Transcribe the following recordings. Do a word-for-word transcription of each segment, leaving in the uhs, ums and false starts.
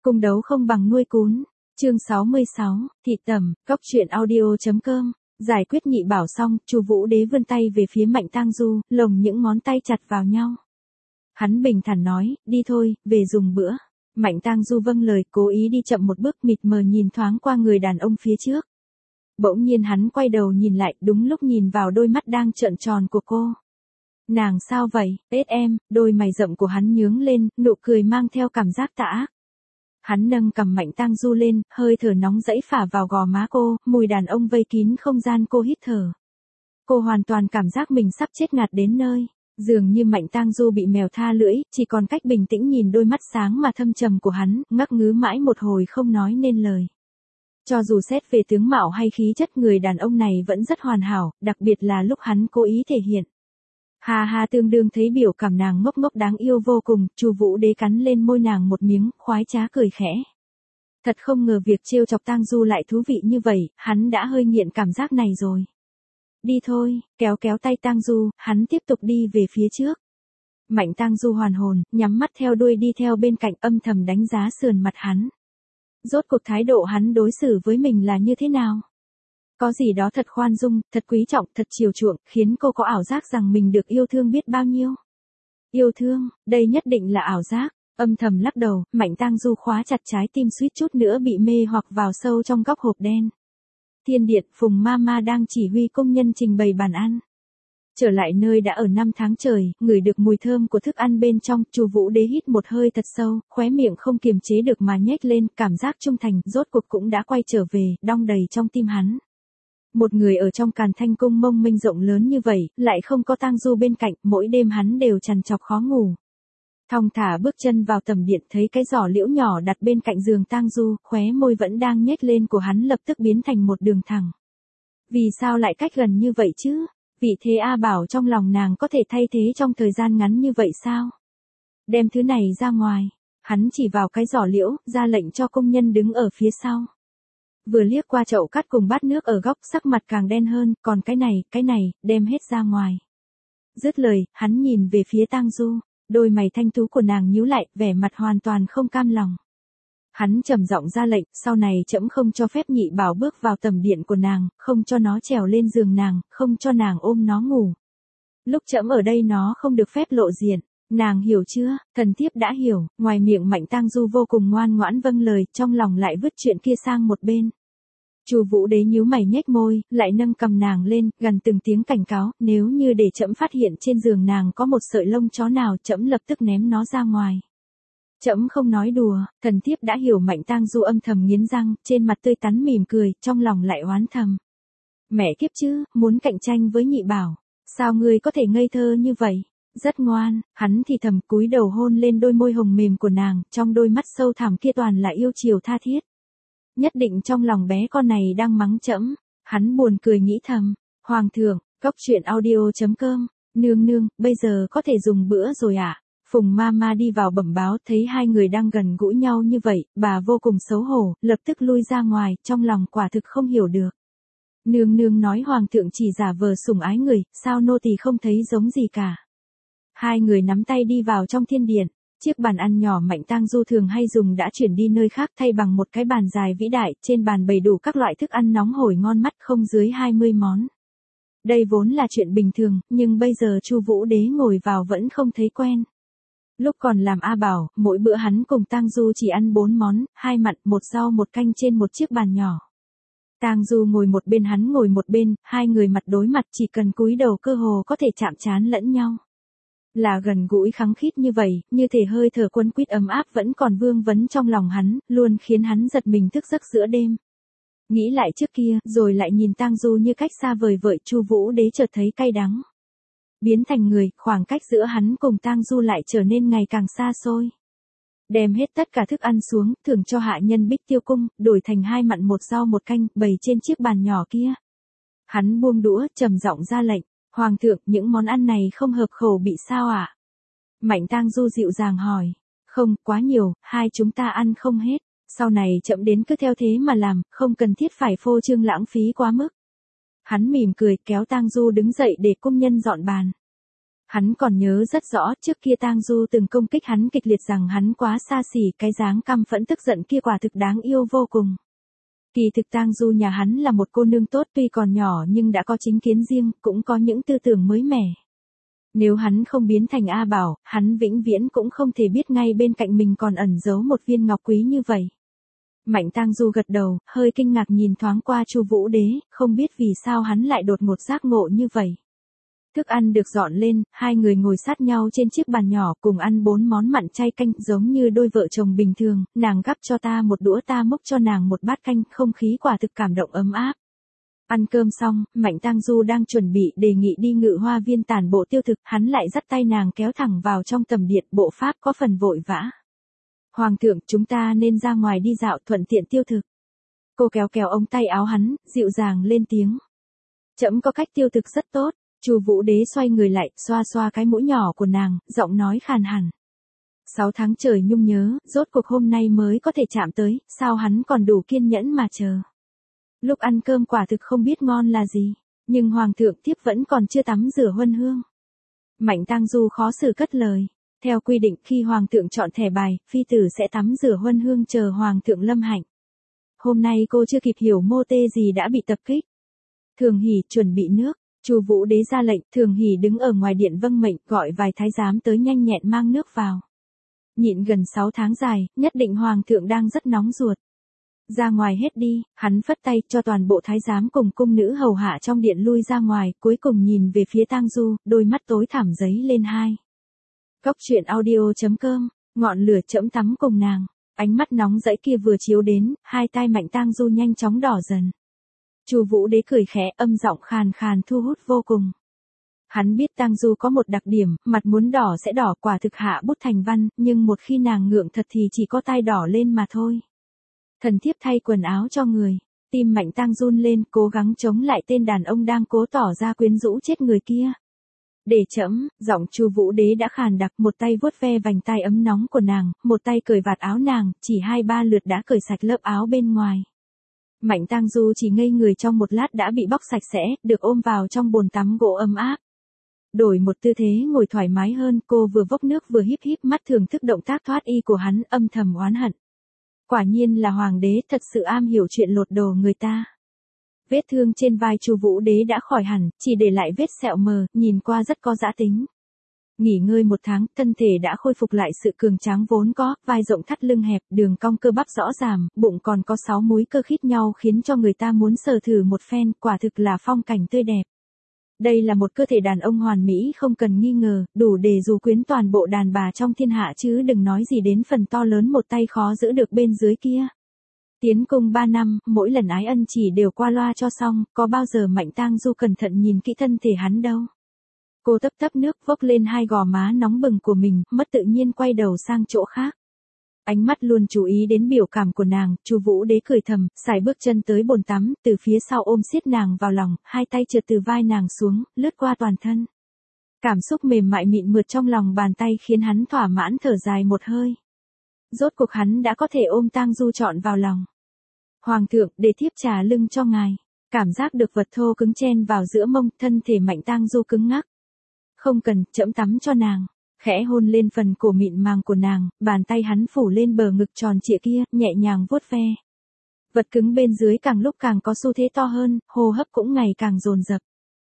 Cung đấu không bằng nuôi cún. Chương sáu mươi sáu, thị tẩm, cóc truyện audio.com. Giải quyết nhị bảo xong, Chu Vũ Đế vươn tay về phía Mạnh Tang Du, lồng những ngón tay chặt vào nhau. Hắn bình thản nói, đi thôi, về dùng bữa. Mạnh Tang Du vâng lời, cố ý đi chậm một bước, mịt mờ nhìn thoáng qua người đàn ông phía trước. Bỗng nhiên hắn quay đầu nhìn lại, đúng lúc nhìn vào đôi mắt đang trợn tròn của cô. Nàng sao vậy, ết em, đôi mày rậm của hắn nhướng lên, nụ cười mang theo cảm giác tà ác. Hắn nâng cầm Mạnh Tang Du lên, hơi thở nóng rẫy phả vào gò má cô, mùi đàn ông vây kín không gian cô hít thở. Cô hoàn toàn cảm giác mình sắp chết ngạt đến nơi. Dường như Mạnh Tang Du bị mèo tha lưỡi, chỉ còn cách bình tĩnh nhìn đôi mắt sáng mà thâm trầm của hắn, ngắc ngứ mãi một hồi không nói nên lời. Cho dù xét về tướng mạo hay khí chất, người đàn ông này vẫn rất hoàn hảo, đặc biệt là lúc hắn cố ý thể hiện. Hà hà, tương đương thấy biểu cảm nàng ngốc ngốc đáng yêu vô cùng, Chu Vũ Đế cắn lên môi nàng một miếng, khoái trá cười khẽ. Thật không ngờ việc trêu chọc Tang Du lại thú vị như vậy, hắn đã hơi nghiện cảm giác này rồi. Đi thôi, kéo kéo tay Tang Du, hắn tiếp tục đi về phía trước. Mạnh Tang Du hoàn hồn, nhắm mắt theo đuôi đi theo bên cạnh, âm thầm đánh giá sườn mặt hắn. Rốt cuộc thái độ hắn đối xử với mình là như thế nào? Có gì đó thật khoan dung, thật quý trọng, thật chiều chuộng, khiến cô có ảo giác rằng mình được yêu thương biết bao nhiêu. Yêu thương, đây nhất định là ảo giác. Âm thầm lắc đầu, Mạnh Tang Du khóa chặt trái tim suýt chút nữa bị mê hoặc vào sâu trong góc hộp đen. Thiên điện, Phùng Mama đang chỉ huy công nhân trình bày bàn ăn. Trở lại nơi đã ở năm tháng trời, ngửi được mùi thơm của thức ăn bên trong, Chu Vũ Đế hít một hơi thật sâu, khóe miệng không kiềm chế được mà nhếch lên, cảm giác trung thành, rốt cuộc cũng đã quay trở về, đong đầy trong tim hắn. Một người ở trong Càn Thanh cung mông mênh rộng lớn như vậy, lại không có Tang Du bên cạnh, mỗi đêm hắn đều trằn trọc khó ngủ. Thong thả bước chân vào tầm điện, thấy cái giỏ liễu nhỏ đặt bên cạnh giường Tang Du, khóe môi vẫn đang nhếch lên của hắn lập tức biến thành một đường thẳng. Vì sao lại cách gần như vậy chứ? Vị thế A Bảo trong lòng nàng có thể thay thế trong thời gian ngắn như vậy sao? Đem thứ này ra ngoài. Hắn chỉ vào cái giỏ liễu, ra lệnh cho công nhân đứng ở phía sau. Vừa liếc qua chậu cát cùng bát nước ở góc, sắc mặt càng đen hơn, còn cái này, cái này, đem hết ra ngoài. Dứt lời, hắn nhìn về phía Tang Du, đôi mày thanh tú của nàng nhíu lại, vẻ mặt hoàn toàn không cam lòng. Hắn trầm giọng ra lệnh, sau này trẫm không cho phép nhị bảo bước vào tầm điện của nàng, không cho nó trèo lên giường nàng, không cho nàng ôm nó ngủ. Lúc trẫm ở đây nó không được phép lộ diện, nàng hiểu chưa? Thần thiếp đã hiểu. Ngoài miệng Mạnh Tang Du vô cùng ngoan ngoãn vâng lời, trong lòng lại vứt chuyện kia sang một bên. Chu Vũ Đế nhíu mày nhếch môi, lại nâng cầm nàng lên, gần từng tiếng cảnh cáo, nếu như để trẫm phát hiện trên giường nàng có một sợi lông chó nào, trẫm lập tức ném nó ra ngoài. Trẫm không nói đùa. Thần thiếp đã hiểu. Mạnh Tang Du âm thầm nghiến răng, trên mặt tươi tắn mỉm cười, trong lòng lại oán thầm. Mẹ kiếp chứ, muốn cạnh tranh với nhị bảo, sao ngươi có thể ngây thơ như vậy? Rất ngoan. Hắn thì thầm cúi đầu hôn lên đôi môi hồng mềm của nàng, trong đôi mắt sâu thẳm kia toàn là yêu chiều tha thiết. Nhất định trong lòng bé con này đang mắng trẫm. Hắn buồn cười nghĩ thầm. Hoàng thượng, cóc truyện audio.com, nương nương, bây giờ có thể dùng bữa rồi ạ. À? Phùng Mama đi vào bẩm báo, thấy hai người đang gần gũi nhau như vậy, bà vô cùng xấu hổ, lập tức lui ra ngoài, trong lòng quả thực không hiểu được. Nương nương nói hoàng thượng chỉ giả vờ sủng ái người, sao nô tỳ không thấy giống gì cả. Hai người nắm tay đi vào trong thiên điện, chiếc bàn ăn nhỏ Mạnh Tang Du thường hay dùng đã chuyển đi nơi khác, thay bằng một cái bàn dài vĩ đại, trên bàn bày đủ các loại thức ăn nóng hổi ngon mắt, không dưới hai mươi món. Đây vốn là chuyện bình thường, nhưng bây giờ Chu Vũ Đế ngồi vào vẫn không thấy quen. Lúc còn làm A Bảo, mỗi bữa hắn cùng Tang Du chỉ ăn bốn món, hai mặn, một rau một canh trên một chiếc bàn nhỏ. Tang Du ngồi một bên, hắn ngồi một bên, hai người mặt đối mặt, chỉ cần cúi đầu cơ hồ có thể chạm trán lẫn nhau. Là gần gũi khăng khít như vậy, như thể hơi thở quấn quýt ấm áp vẫn còn vương vấn trong lòng hắn, luôn khiến hắn giật mình thức giấc giữa đêm. Nghĩ lại trước kia, rồi lại nhìn Tang Du như cách xa vời vợi, Chu Vũ Đế chợt thấy cay đắng. Biến thành người, khoảng cách giữa hắn cùng Tang Du lại trở nên ngày càng xa xôi. Đem hết tất cả thức ăn xuống, thưởng cho hạ nhân Bích Tiêu cung, đổi thành hai mặn một rau một canh, bày trên chiếc bàn nhỏ kia. Hắn buông đũa, trầm giọng ra lệnh, hoàng thượng, những món ăn này không hợp khẩu bị sao ạ? À? Mạnh Tang Du dịu dàng hỏi, không, quá nhiều, hai chúng ta ăn không hết, sau này chậm đến cứ theo thế mà làm, không cần thiết phải phô trương lãng phí quá mức. Hắn mỉm cười, kéo Tang Du đứng dậy để công nhân dọn bàn. Hắn còn nhớ rất rõ, trước kia Tang Du từng công kích hắn kịch liệt rằng hắn quá xa xỉ, cái dáng căm phẫn tức giận kia quả thực đáng yêu vô cùng. Kỳ thực Tang Du nhà hắn là một cô nương tốt, tuy còn nhỏ nhưng đã có chính kiến riêng, cũng có những tư tưởng mới mẻ. Nếu hắn không biến thành A Bảo, hắn vĩnh viễn cũng không thể biết ngay bên cạnh mình còn ẩn giấu một viên ngọc quý như vậy. Mạnh Tang Du gật đầu, hơi kinh ngạc nhìn thoáng qua Chu Vũ Đế, không biết vì sao hắn lại đột ngột giác ngộ như vậy. Thức ăn được dọn lên, hai người ngồi sát nhau trên chiếc bàn nhỏ cùng ăn bốn món mặn chay canh giống như đôi vợ chồng bình thường, nàng gắp cho ta một đũa, ta múc cho nàng một bát canh, không khí quả thực cảm động ấm áp. Ăn cơm xong, Mạnh Tang Du đang chuẩn bị đề nghị đi Ngự Hoa Viên tản bộ tiêu thực, hắn lại dắt tay nàng kéo thẳng vào trong tầm điện, bộ pháp có phần vội vã. Hoàng thượng, chúng ta nên ra ngoài đi dạo thuận tiện tiêu thực. Cô kéo kéo ống tay áo hắn, dịu dàng lên tiếng. Trẫm có cách tiêu thực rất tốt. Chu Vũ Đế xoay người lại, xoa xoa cái mũi nhỏ của nàng, giọng nói khàn hẳn. Sáu tháng trời nhung nhớ, rốt cuộc hôm nay mới có thể chạm tới, sao hắn còn đủ kiên nhẫn mà chờ. Lúc ăn cơm quả thực không biết ngon là gì, nhưng Hoàng thượng tiếp vẫn còn chưa tắm rửa huân hương. Mạnh Tang Du khó xử cất lời. Theo quy định khi Hoàng thượng chọn thẻ bài, phi tử sẽ tắm rửa huân hương chờ Hoàng thượng lâm hạnh. Hôm nay cô chưa kịp hiểu mô tê gì đã bị tập kích. Thường Hỷ chuẩn bị nước. Chu Vũ Đế ra lệnh, Thường Hỷ đứng ở ngoài điện vâng mệnh, gọi vài thái giám tới nhanh nhẹn mang nước vào. Nhịn gần sáu tháng dài, nhất định Hoàng thượng đang rất nóng ruột. Ra ngoài hết đi, hắn phất tay cho toàn bộ thái giám cùng cung nữ hầu hạ trong điện lui ra ngoài, cuối cùng nhìn về phía Tang Du, đôi mắt tối thẳm giấy lên hai. Cốc truyện audio chấm com, ngọn lửa chẫm tắm cùng nàng, ánh mắt nóng rẫy kia vừa chiếu đến, hai tai Mạnh Tang Du nhanh chóng đỏ dần. Chu Vũ Đế cười khẽ, âm giọng khàn khàn thu hút vô cùng. Hắn biết Tang Du có một đặc điểm, mặt muốn đỏ sẽ đỏ, quả thực hạ bút thành văn, nhưng một khi nàng ngượng thật thì chỉ có tai đỏ lên mà thôi. Thần thiếp thay quần áo cho người, tim Mạnh Tang run lên, cố gắng chống lại tên đàn ông đang cố tỏ ra quyến rũ chết người kia. Để trẫm, giọng Chu Vũ Đế đã khàn đặc, một tay vuốt ve vành tai ấm nóng của nàng, một tay cởi vạt áo nàng, chỉ hai ba lượt đã cởi sạch lớp áo bên ngoài. Mạnh Tang Du chỉ ngây người trong một lát đã bị bóc sạch sẽ, được ôm vào trong bồn tắm gỗ ấm áp. Đổi một tư thế ngồi thoải mái hơn, cô vừa vốc nước vừa híp híp mắt thưởng thức động tác thoát y của hắn, âm thầm oán hận. Quả nhiên là Hoàng đế thật sự am hiểu chuyện lột đồ người ta. Vết thương trên vai Chu Vũ Đế đã khỏi hẳn, chỉ để lại vết sẹo mờ, nhìn qua rất có dã tính. Nghỉ ngơi một tháng, thân thể đã khôi phục lại sự cường tráng vốn có, vai rộng thắt lưng hẹp, đường cong cơ bắp rõ ràng, bụng còn có sáu múi cơ khít nhau khiến cho người ta muốn sờ thử một phen, quả thực là phong cảnh tươi đẹp. Đây là một cơ thể đàn ông hoàn mỹ không cần nghi ngờ, đủ để dù quyến toàn bộ đàn bà trong thiên hạ chứ đừng nói gì đến phần to lớn một tay khó giữ được bên dưới kia. Tiến cung ba năm, mỗi lần ái ân chỉ đều qua loa cho xong, có bao giờ Mạnh Tang Du cẩn thận nhìn kỹ thân thể hắn đâu. Cô tấp tấp nước vốc lên hai gò má nóng bừng của mình, mất tự nhiên quay đầu sang chỗ khác. Ánh mắt luôn chú ý đến biểu cảm của nàng, Chu Vũ Đế cười thầm, sải bước chân tới bồn tắm, từ phía sau ôm siết nàng vào lòng, hai tay trượt từ vai nàng xuống, lướt qua toàn thân. Cảm xúc mềm mại mịn mượt trong lòng bàn tay khiến hắn thỏa mãn thở dài một hơi. Rốt cuộc hắn đã có thể ôm Tang Du trọn vào lòng. Hoàng thượng, để thiếp trà lưng cho ngài. Cảm giác được vật thô cứng chen vào giữa mông, thân thể Mạnh Tang Du cứng ngắc. Không cần, trẫm tắm cho nàng. Khẽ hôn lên phần cổ mịn màng của nàng, bàn tay hắn phủ lên bờ ngực tròn trịa kia, nhẹ nhàng vuốt ve. Vật cứng bên dưới càng lúc càng có xu thế to hơn, hô hấp cũng ngày càng dồn dập.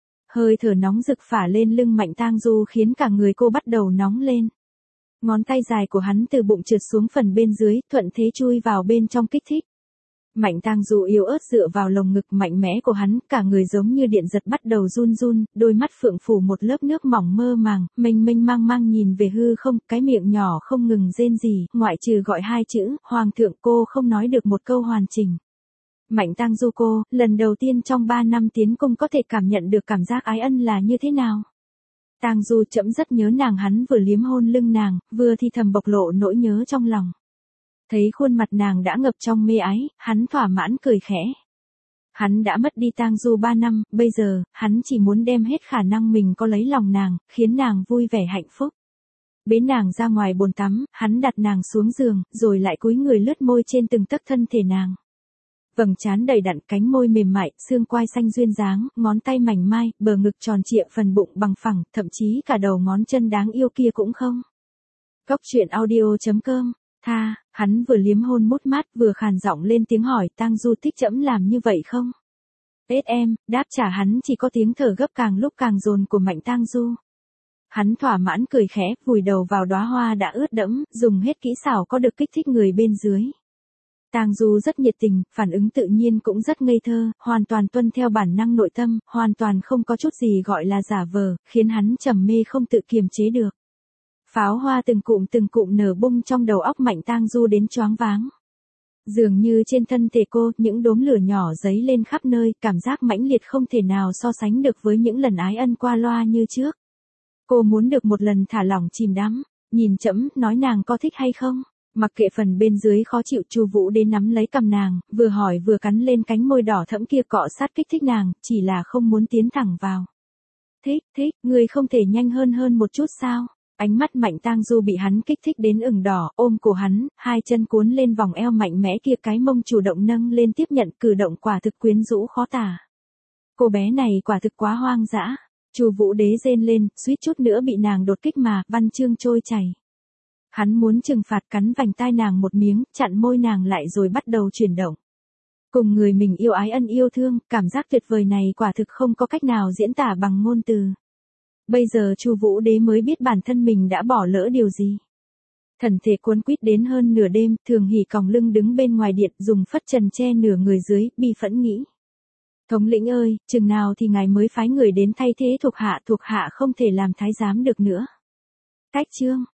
Hơi thở nóng rực phả lên lưng Mạnh Tang Du khiến cả người cô bắt đầu nóng lên. Ngón tay dài của hắn từ bụng trượt xuống phần bên dưới, thuận thế chui vào bên trong kích thích. Mạnh Tang Du yếu ớt dựa vào lồng ngực mạnh mẽ của hắn, cả người giống như điện giật bắt đầu run run, đôi mắt phượng phủ một lớp nước mỏng mơ màng, mênh mênh mang mang nhìn về hư không, cái miệng nhỏ không ngừng rên rỉ, ngoại trừ gọi hai chữ, Hoàng thượng, cô không nói được một câu hoàn chỉnh. Mạnh Tang Du cô, lần đầu tiên trong ba năm tiến cung có thể cảm nhận được cảm giác ái ân là như thế nào. Tang Du trẫm rất nhớ nàng, hắn vừa liếm hôn lưng nàng, vừa thì thầm bộc lộ nỗi nhớ trong lòng. Thấy khuôn mặt nàng đã ngập trong mê ái, hắn thỏa mãn cười khẽ. Hắn đã mất đi Tang Du ba năm, bây giờ, hắn chỉ muốn đem hết khả năng mình có lấy lòng nàng, khiến nàng vui vẻ hạnh phúc. Bế nàng ra ngoài bồn tắm, hắn đặt nàng xuống giường, rồi lại cúi người lướt môi trên từng tấc thân thể nàng. Vầng trán đầy đặn, cánh môi mềm mại, xương quai xanh duyên dáng, ngón tay mảnh mai, bờ ngực tròn trịa, phần bụng bằng phẳng, thậm chí cả đầu ngón chân đáng yêu kia cũng không. Cốc truyện audio chấm com. Tha, hắn vừa liếm hôn mút mát vừa khàn giọng lên tiếng hỏi Tang Du thích trẫm làm như vậy không? Ết em, đáp trả hắn chỉ có tiếng thở gấp càng lúc càng dồn của Mạnh Tang Du. Hắn thỏa mãn cười khẽ, vùi đầu vào đóa hoa đã ướt đẫm, dùng hết kỹ xảo có được kích thích người bên dưới. Tang Du rất nhiệt tình, phản ứng tự nhiên cũng rất ngây thơ, hoàn toàn tuân theo bản năng nội tâm, hoàn toàn không có chút gì gọi là giả vờ, khiến hắn trầm mê không tự kiềm chế được. Pháo hoa từng cụm từng cụm nở bung trong đầu óc Mạnh Tang Du đến choáng váng. Dường như trên thân thể cô, những đốm lửa nhỏ giấy lên khắp nơi, cảm giác mãnh liệt không thể nào so sánh được với những lần ái ân qua loa như trước. Cô muốn được một lần thả lỏng chìm đắm, nhìn trẫm, nói nàng có thích hay không? Mặc kệ phần bên dưới khó chịu, Chu Vũ đến nắm lấy cằm nàng, vừa hỏi vừa cắn lên cánh môi đỏ thẫm kia cọ sát kích thích nàng, chỉ là không muốn tiến thẳng vào. Thích, thích, người không thể nhanh hơn hơn một chút sao? Ánh mắt Mạnh Tang Du bị hắn kích thích đến ửng đỏ, ôm cổ hắn, hai chân cuốn lên vòng eo mạnh mẽ kia, cái mông chủ động nâng lên tiếp nhận, cử động quả thực quyến rũ khó tả. Cô bé này quả thực quá hoang dã. Chu Vũ Đế rên lên, suýt chút nữa bị nàng đột kích mà, văn chương trôi chảy. Hắn muốn trừng phạt, cắn vành tai nàng một miếng, chặn môi nàng lại rồi bắt đầu chuyển động. Cùng người mình yêu ái ân yêu thương, cảm giác tuyệt vời này quả thực không có cách nào diễn tả bằng ngôn từ. Bây giờ Chu Vũ Đế mới biết bản thân mình đã bỏ lỡ điều gì. Thần thể cuốn quýt đến hơn nửa đêm, Thường Hỷ còng lưng đứng bên ngoài điện, dùng phất trần che nửa người dưới, bi phẫn nghĩ. Thống lĩnh ơi, chừng nào thì ngài mới phái người đến thay thế thuộc hạ, thuộc hạ không thể làm thái giám được nữa. Cách chương.